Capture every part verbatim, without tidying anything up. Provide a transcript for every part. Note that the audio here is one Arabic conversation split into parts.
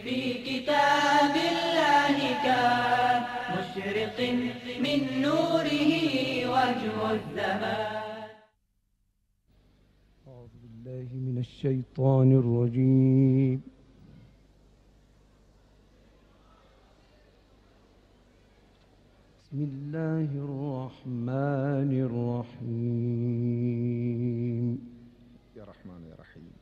في كتاب الله كان مشرق من نوره وجه الزمان. أعوذ بالله من الشيطان الرجيم. بسم الله الرحمن الرحيم. يا رحمن يا رحيم.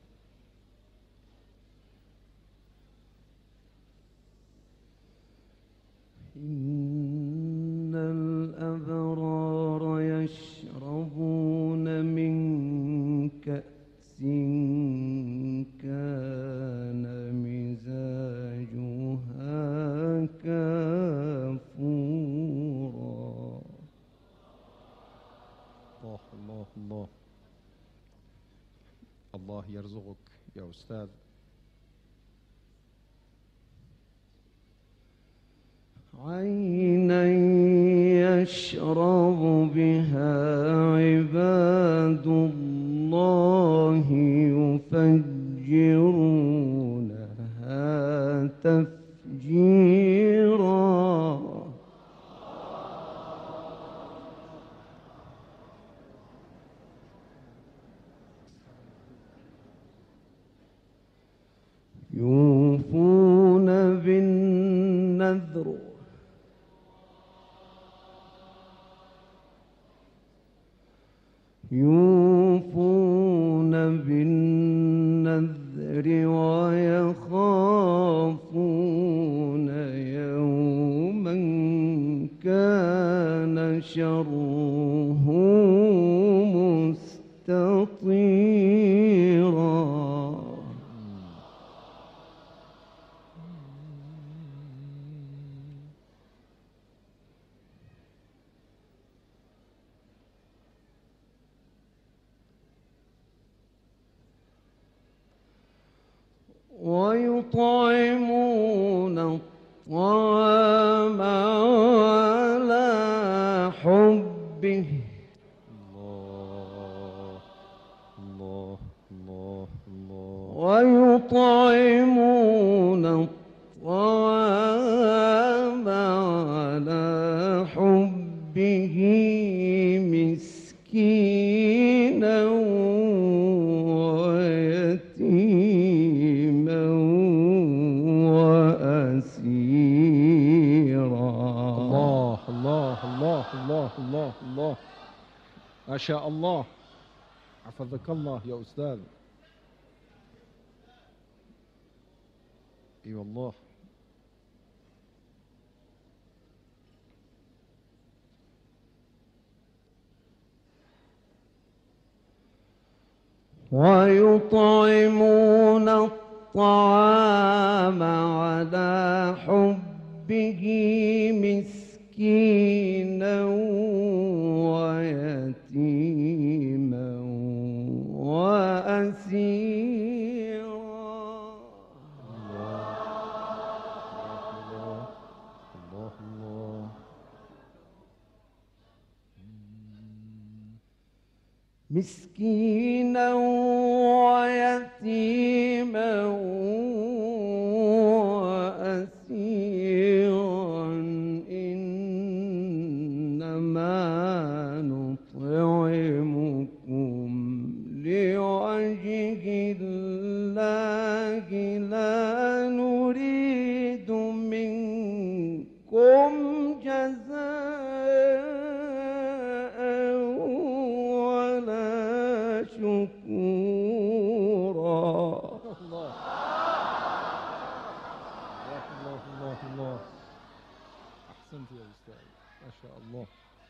إن الأبرار يشربون من كأس كان مزاجها كافورا. الله الله الله الله يرزقك يا أستاذ. عينا يشرب بها عباد الله يفجرونها تفجيرا. يوفون بالنذر يوفون بالنذر ويخافون يوما كان شره مستطيرا. ويطعمون الطعام على حبه الله الله الله الله. ويطعمون الطعام على حبه مسكينا ويتيما وأسيرا. الله الله الله الله الله الله. ما شاء الله. حفظك الله يا أستاذ. اي والله. ويطعمون الطعام على حبه مسكينا ويتيما وأسيرا. الله الله الله الله. مسكينا ويتيما وأسيرا إنما نطعمكم لوجه الله لا نريد منكم جزاء ولا شكورا. الله الله الله الله. أحسنت يا أستاذ. ما شاء الله.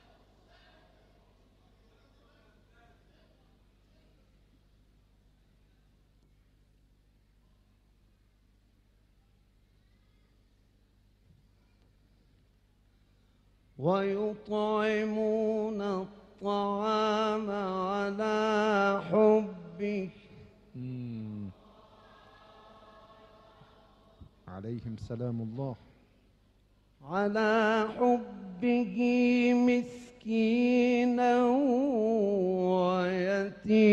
ويطعمون الطعام على حبه مم. عليهم سلام الله. على حبه مسكينا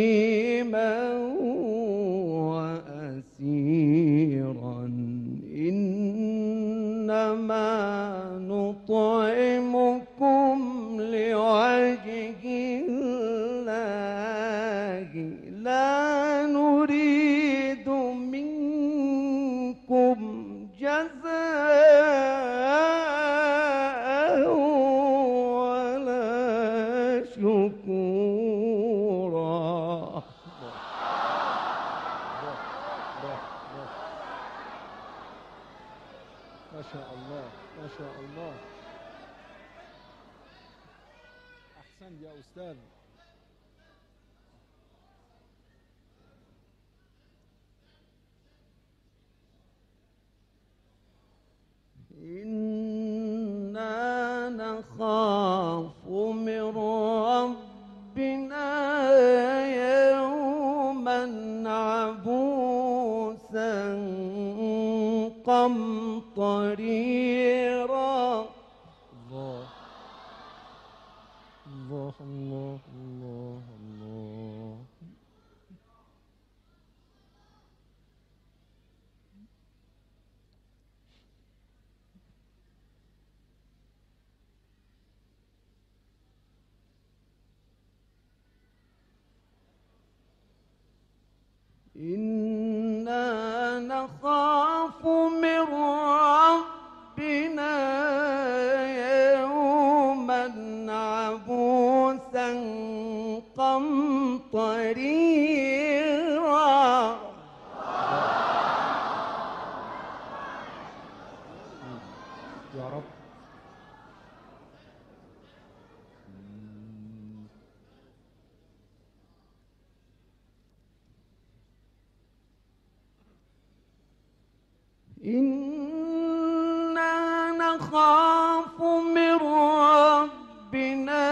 ويتيما وأسيرا إنما نطعمكم لوجه الله لا نريد منكم جزاء ولا شكورا. ما شاء الله ما شاء الله. أحسنت يا أستاذ. إنا نخاف من ربنا يوما عبوسا قمطريرا. الله الله الله الله الله. إنا نخاف من ربنا يوما عبوسا قمطريرا. يا رب. إنا نخاف من ربنا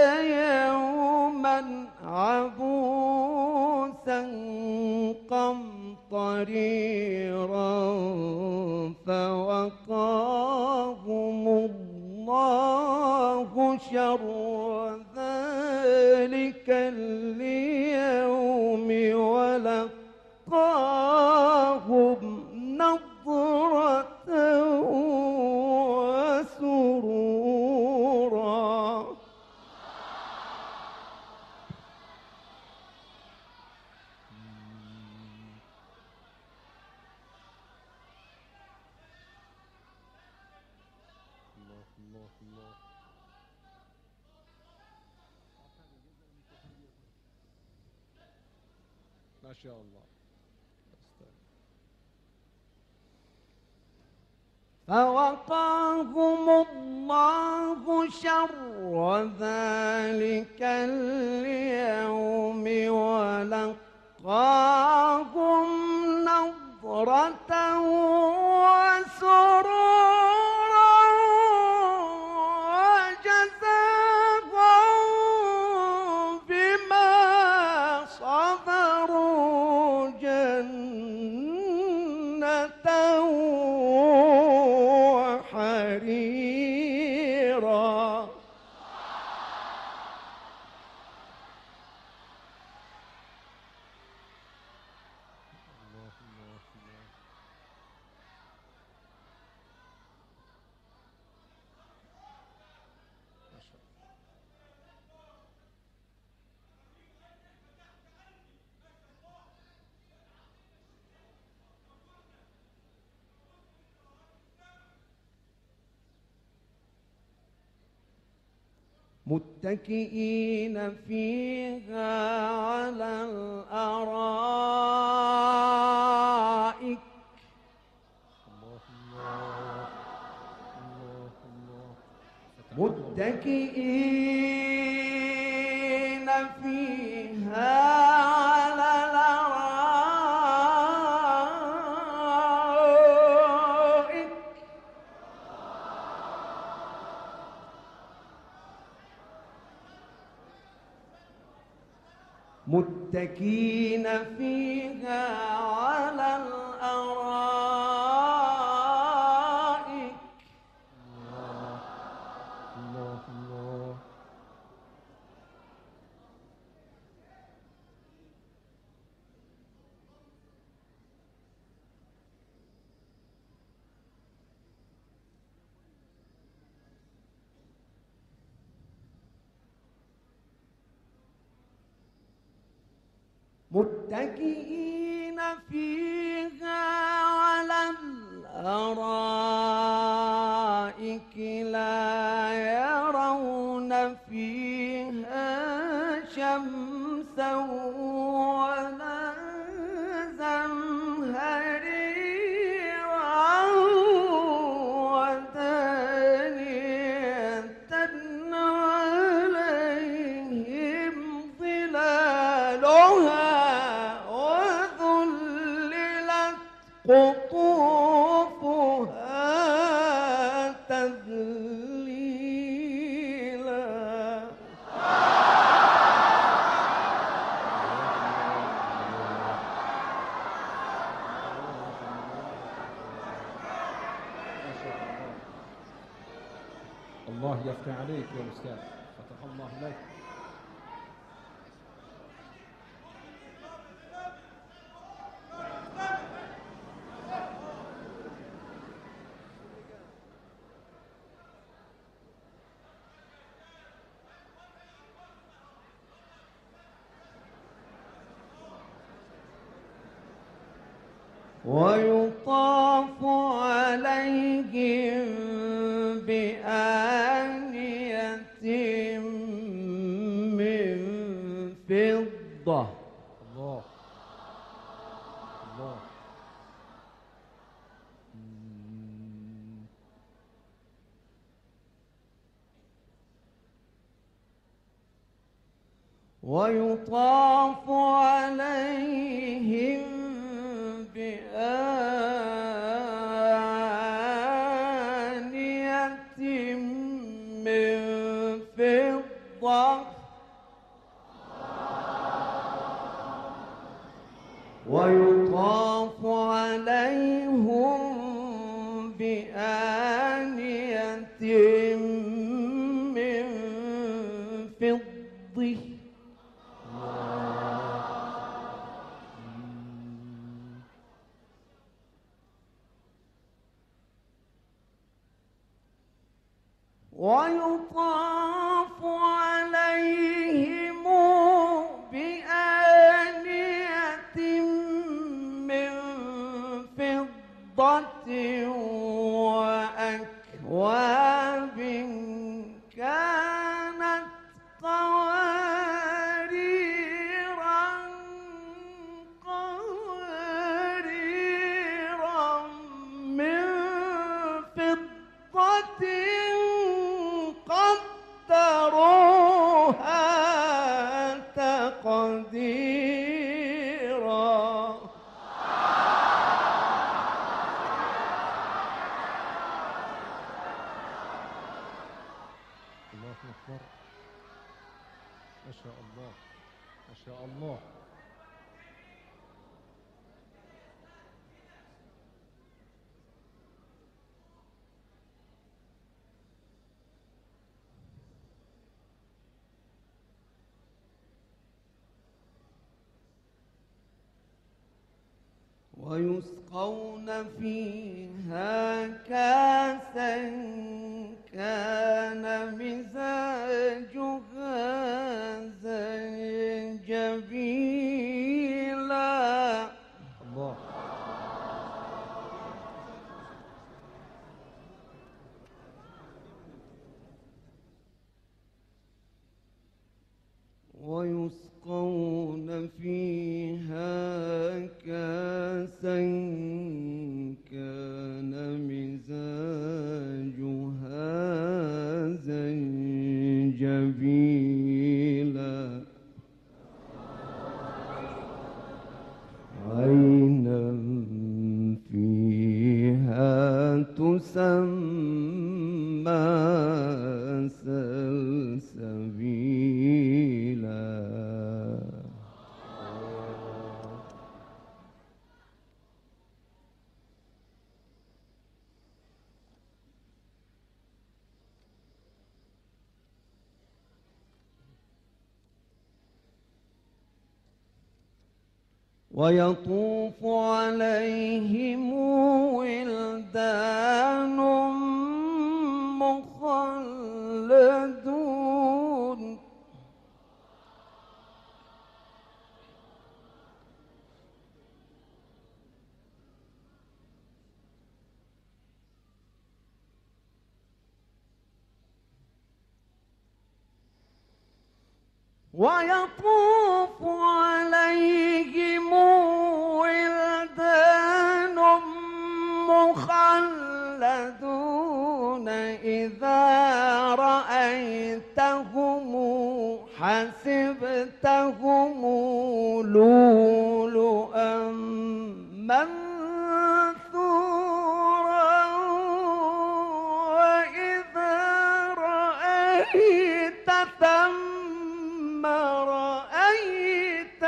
يوما عبوسا قمطريرا فوقاهم الله شر ذلك اليوم ولقاهم نظرة وسرورا. الله الله الله. ما شاء الله. فوقاهم الله شر ذلك اليوم ولقاهم نظرة وسرورا وجزاهم بما صبروا جنة وحريرا. متكئين فيها على الأرائك متكئين فيها على الأرائك متكئين فيها على الأرائك. الله الله. متكئين فيها على الأرائك لا يرون فيها شمسا ولا زمهريرا ودانية عليهم ظلالها وذللت قطوفها تذليلا. الله يفتح عليك يا أستاذ، فتح الله لك. ويطاف عليهم بآنية من فضة. الله الله. مم. ويطاف عليهم بآنية من فضة ويطاف عليهم بآنية من فضة ويطاف عليهم بآنية من فضة وأكواب كانت قواريرا قواريرا من فضة قدروها تقديرا. الله أكبر. ما شاء الله ما شاء الله. ويسقون فيها كاسا كان مزاجها زنجبيلا. الله ويسقون فيها كاسا كان مزاجها زنجبيلا عينا فيها تسمى سلسبيلا. ويطوف عليهم ولدان مخلدون ويطوف عليهم ولدان مخلدون إذا رأيتهم حسبتهم لؤلؤا منثورا وإذا رأيت ثم رأيت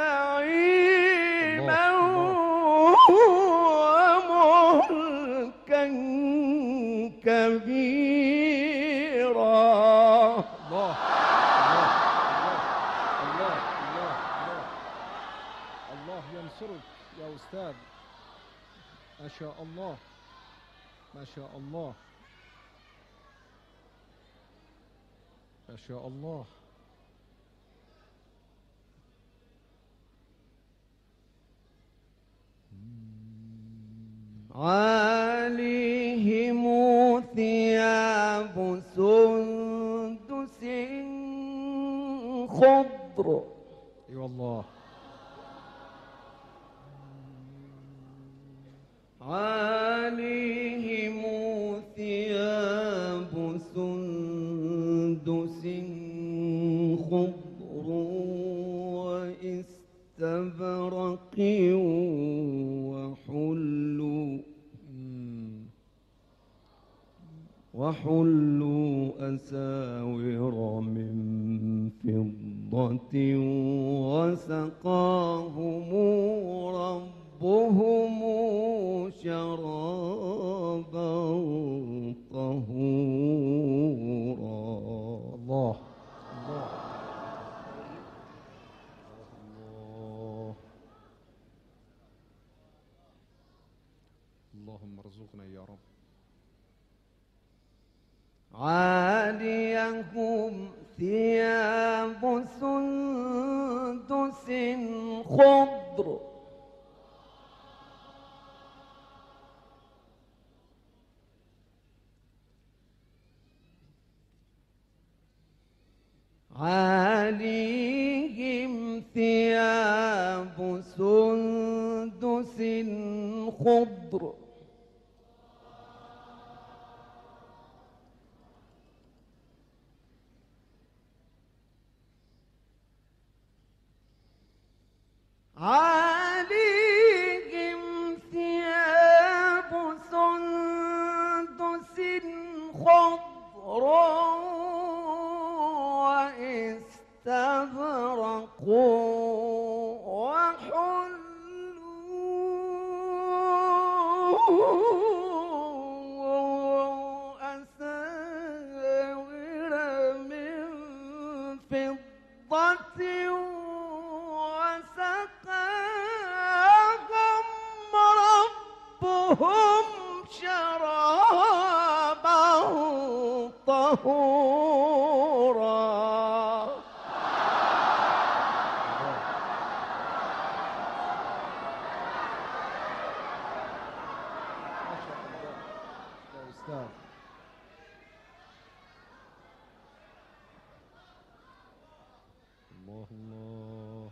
نعيما وملكا كبيرا. الله الله الله الله الله ينصرك يا أستاذ. ما شاء الله ما شاء الله ما شاء الله. عاليهم ثياب سندس خضر. اي والله. عاليهم ثياب سندس خضر واستبرق وحلوا وحلوا أساور من فضة وسقاهم ربهم شرابا طهورا. الله الله الله. اللهم ارزقنا يا رب. عاليهم ثياب سندس خضر عاليهم ثياب سندس خضر عاليهم ثياب سندس خضر واستبرقوا وحلوا أساور من فضة وسقاهم ربهم شرابا طهورا. الله الله.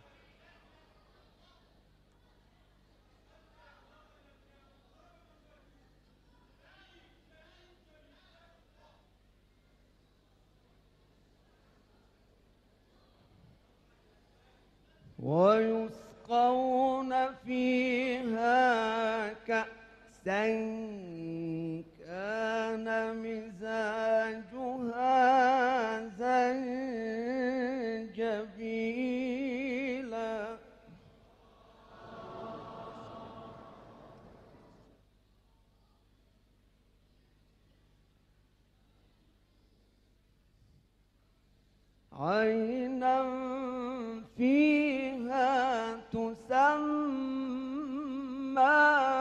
ويسقون فيها كأسا كان مزاجها زنجبيلا. عينا فيها تسمى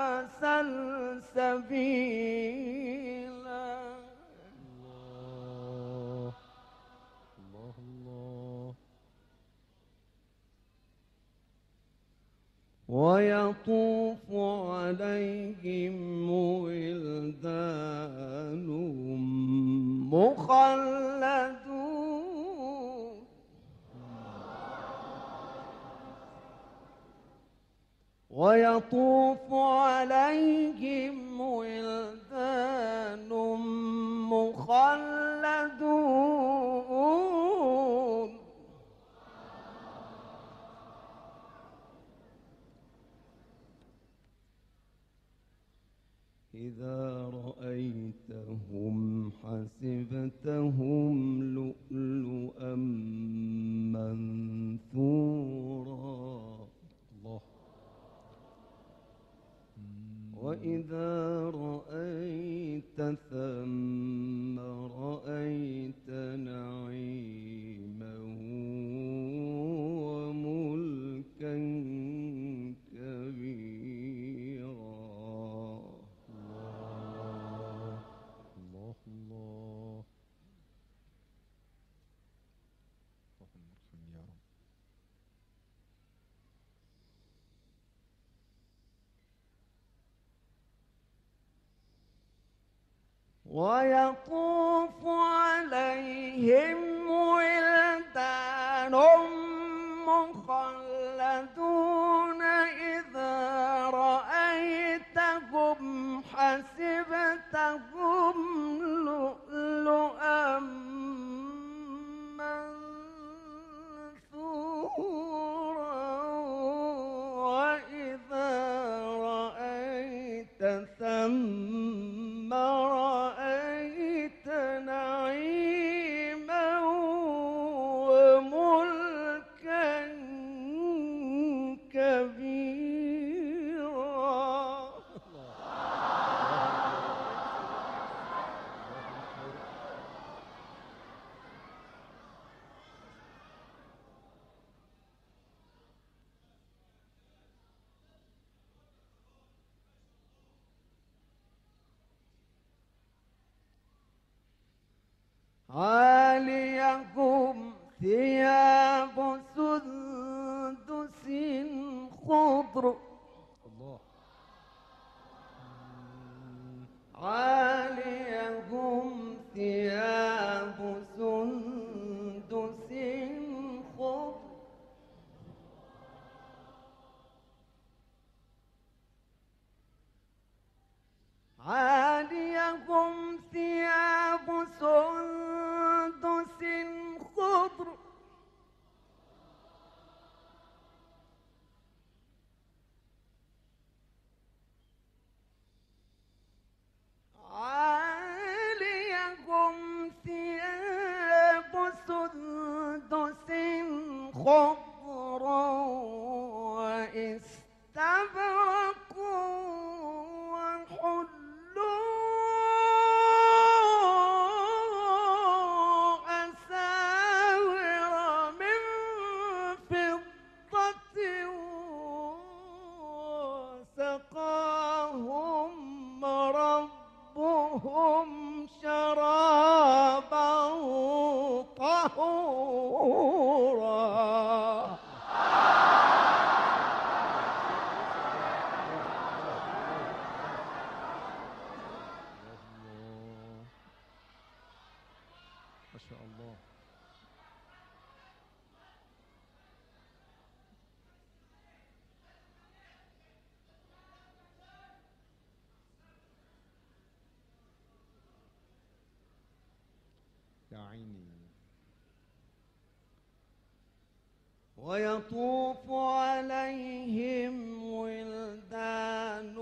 سلسبيلا. الله الله الله. ويطوف عليهم ولدان مخلدون ويطوف عليهم ولدان مخلدون إذا رأيتهم حسبتهم لؤلؤا منثورا الله. وإذا رأيت ثم رأيت نعيما وملكا كبيرا. الله الله الله. اللهم اغفر يا رب. ويطوف عليهم ولدان مخلدون إذا رأيتهم حسبتهم لؤلؤا منثورا وإذا رأيت ثم رأيت نعيما وملكا كبيرا. عاليهم ثياب سندس خضر الله. عاليهم ثياب سندس خضر عاليهم ثياب سندس خضر عاليهم ثياب سندس خضر واستبرق وحلوا أساور من فضة وسقاهم ربهم شرابا طهورا. ما شاء الله. يا عيني. ويطوف عليهم ولدان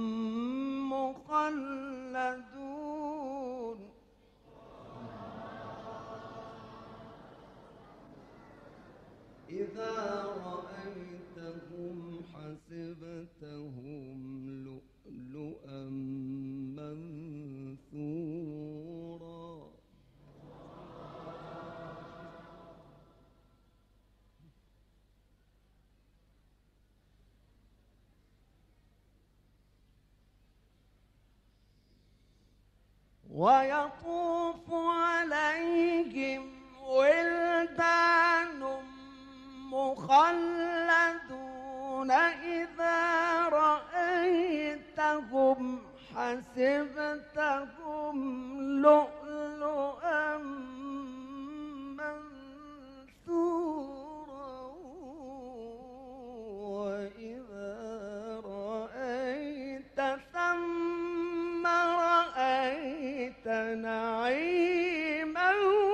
مخلدون إذا رأيتهم حسبتهم لؤلؤا منثورا. ويطوف عليهم ولدان مخلدون إذا رأيتهم حسبتهم لؤلؤا منثورا وإذا نعيما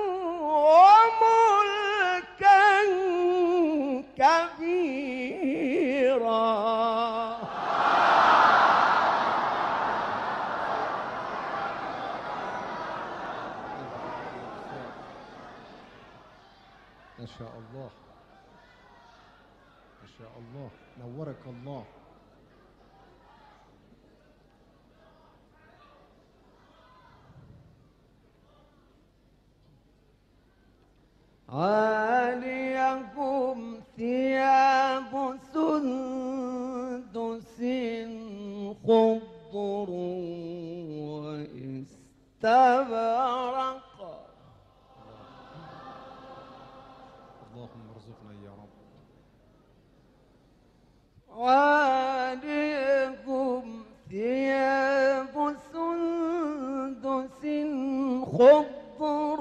وملكا كبيرا. ما شاء الله ما شاء الله، نورك الله. عاليهم ثياب سندس خضر واستبرق. اللهم ارزقنا يا رب. عاليهم ثياب سندس خضر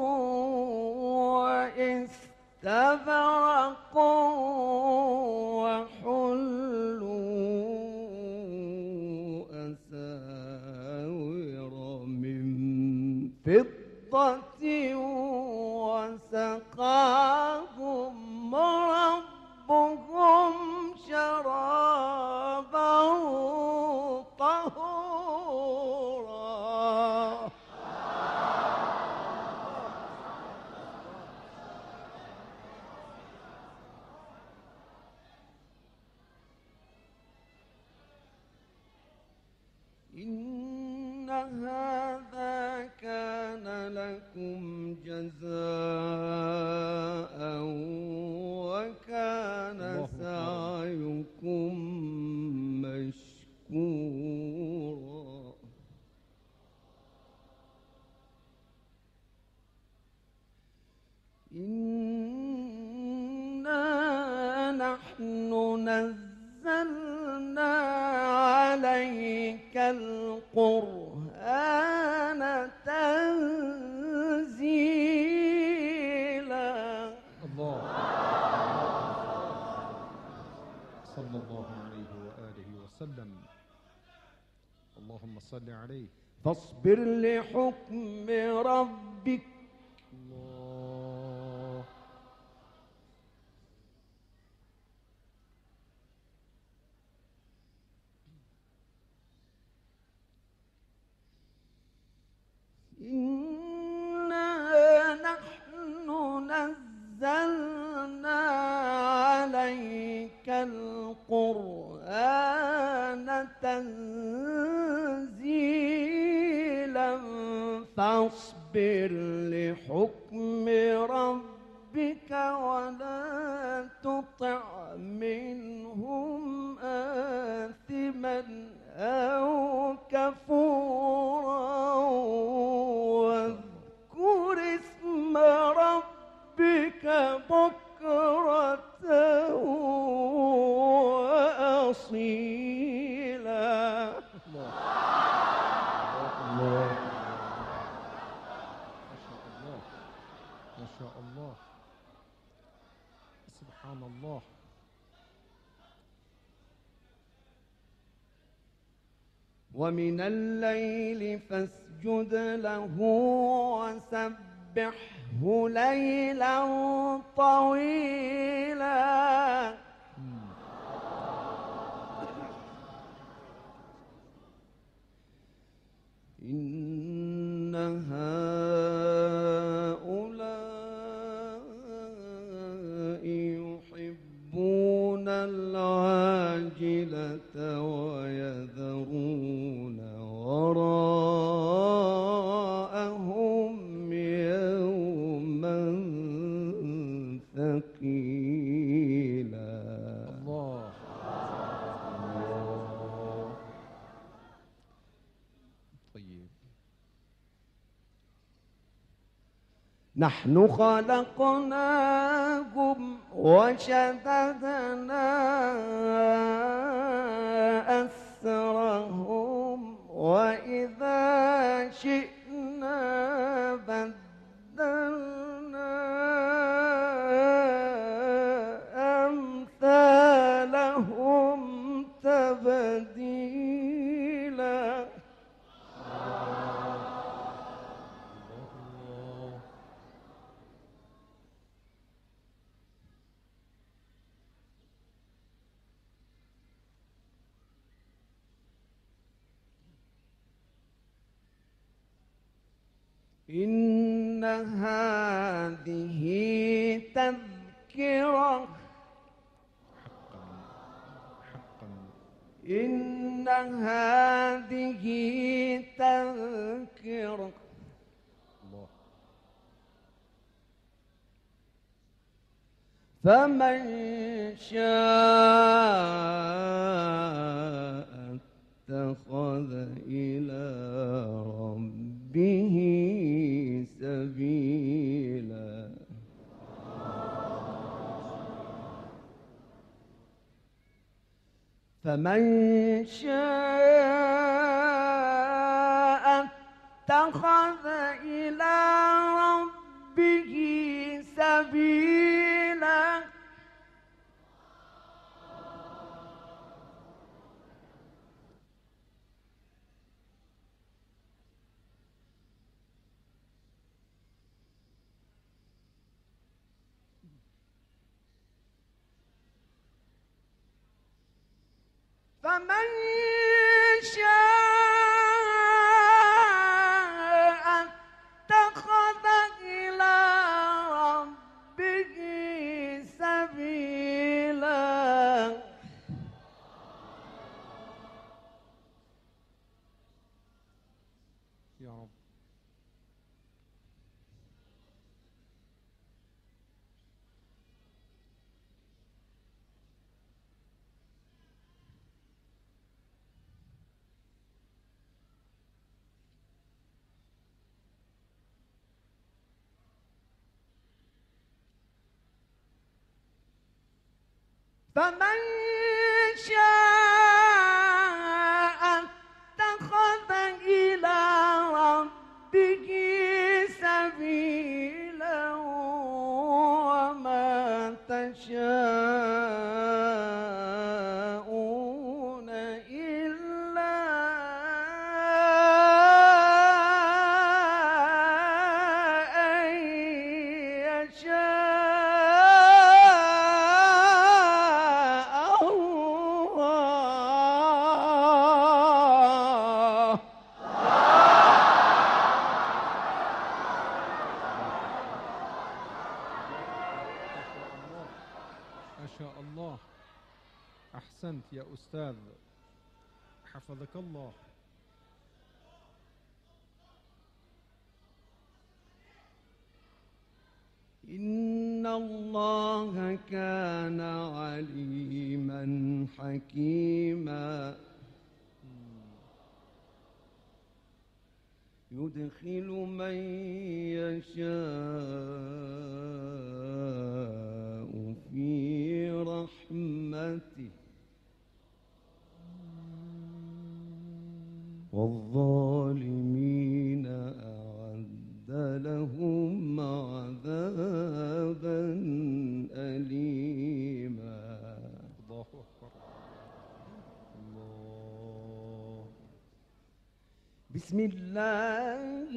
واستبرق وحلوا أساور من فضة وسقاهم ربهم شرابا طهورا. إن هذا كان لكم جزاء وكان سعيكم مشكورا. إنا نحن نزلنا عليك القرآن تنزيلا. الله صلى الله عليه وآله وسلم. اللهم صل عليه. فاصبر لحكم ربك. الله إنا نحن نزلنا عليك القرآن تنزيلا. فاصبر لحكم ربك ولا تطع منهم آثما أو كفورا واذكر اسم ربك بكرة وأصيلا. الله الله ما شاء الله ما شاء الله. سبحان الله. ومن الليل فاسجد له وسبحه ليلا طويلا. إن هؤلاء يحبون العاجلة ويذرون وراءهم يوما ثقيلا. الله طيب. نحن خلقناكم وشددنا أسرهم وإذا شئنا بدلنا أمثالهم تبديلا. إن هذه تذكرة إن هذه تذكرة الله. فمن شاء اتخذ إلى ربه سبيلا. فمن شاء اتخذ إلى ربه سبيلا. فمن شاء اتخذ إلى ربه سبيلا. يا رب. فمن شاء اتخذ إلى ربه سبيلا. وما تشاءون إلا أن يشاء ما شاء الله. أحسنت يا أستاذ، حفظك الله. إن الله كان عليما حكيما. يدخل من يشاء في رحمته والظالمين أعد لهم عذابا أليما. الله أكبر. الله. بسم الله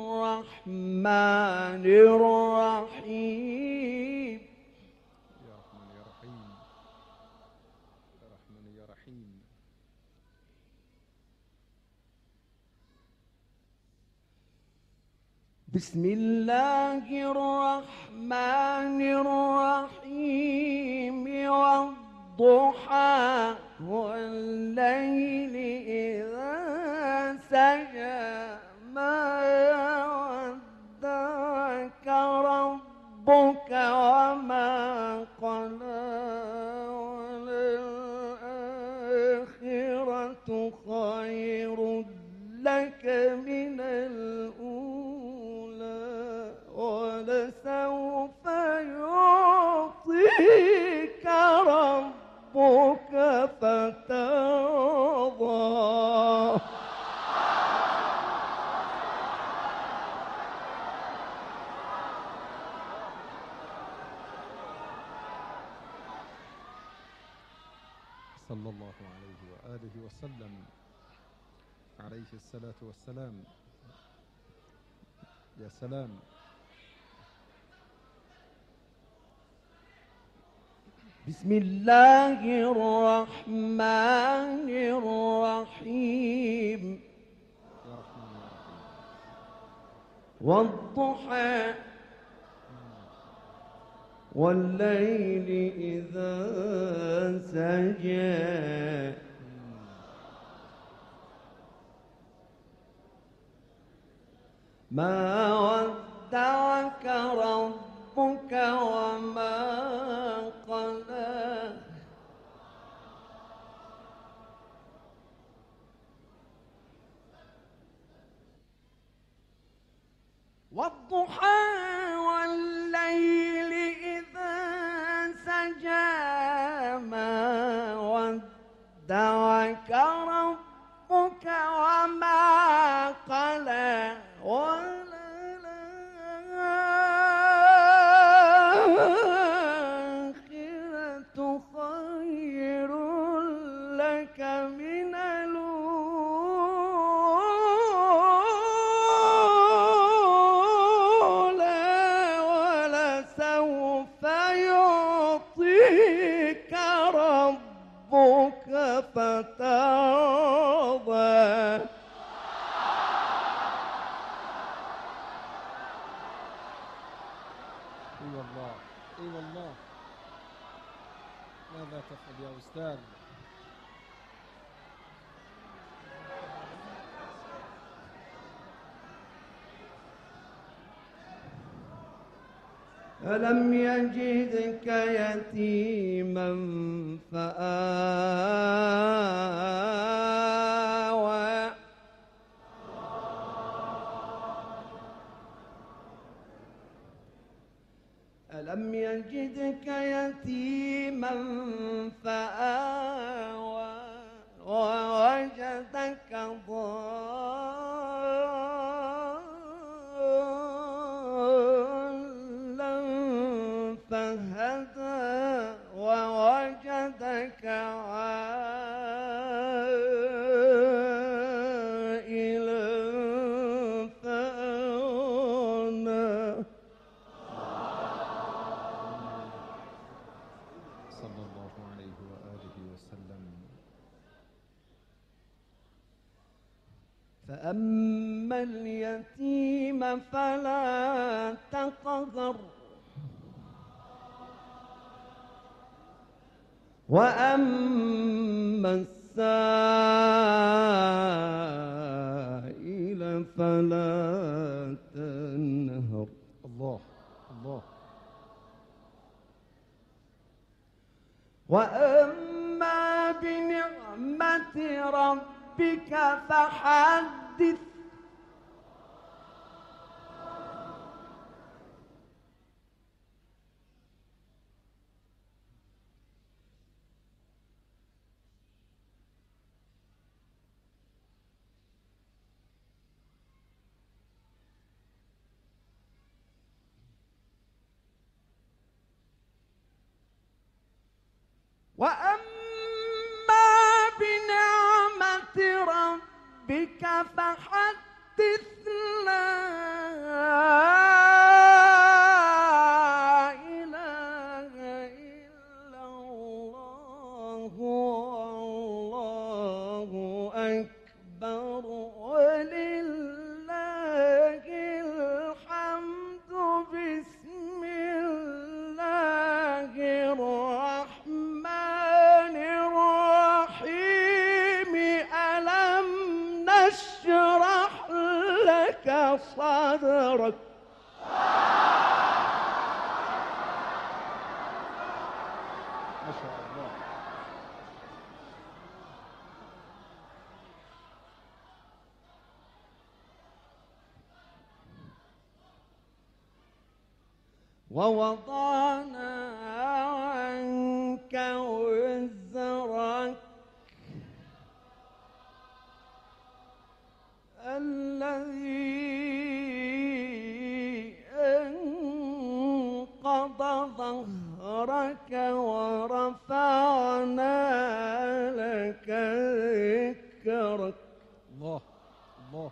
الرحمن الرحيم. يا رحمن يا رحيم. يا رحمن يا رحيم. بسم الله الرحمن الرحيم. والضحى والليل إذا سجى ما ودعك ربك وما قلى وللآخرة خير لك من الأولى ولسوف يعطيك ربك فترضى. صلى الله عليه وآله وسلم، عليه الصلاة والسلام. يا سلام. بسم الله الرحمن الرحيم. يا رحمن يا رحيم. والضحى والليل إذا سجى ما ودعك ربك وما قلى والضحى والليل إذا سجى ما ودعك ربك وما قلى والآخرة خير لك من فترضى. اي والله اي والله. ماذا تفعل يا أستاذ؟ ألم يجدك يتيما فآوى ألم يجدك يتيما فآوى ووجدك ضالا فهدى ووجدك عائلا فأغنى. صلى الله عليه وآله وسلم. فأما اليتيم فلا تقهر وأما السائل فلا تنهر. الله الله. وأما بنعمة ربك فحدث. وأما بنعمة ربك فحدث. لا إله إلا الله والله أكبر ولله الحمد. بسم الله الرحمن الرحيم. ألم نشرح لك صدرك. ما شاء الله. ووضعنا عنك وزرك الذي أنقض ظهرك ورفعنا لك ذكرك. الله الله.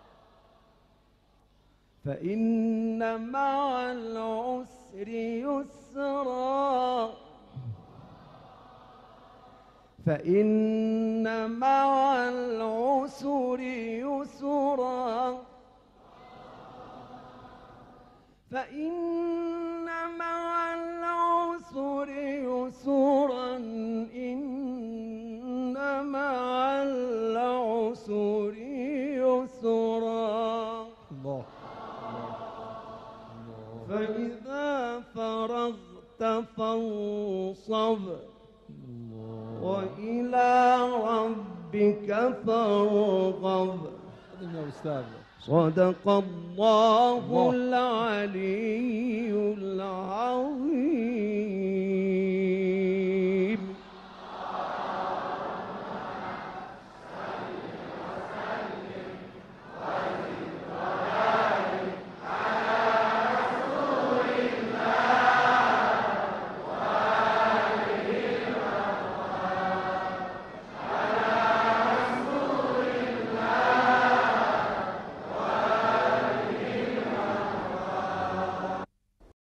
فإن مع العسر يسرا فإن مع العسر يسرا فإن مع العسر يسرا إن مع العسر يسرا الله فإذا فرغت فانصب وإلى ربك فارغب. يا أستاذ. صدق الله العلي العظيم.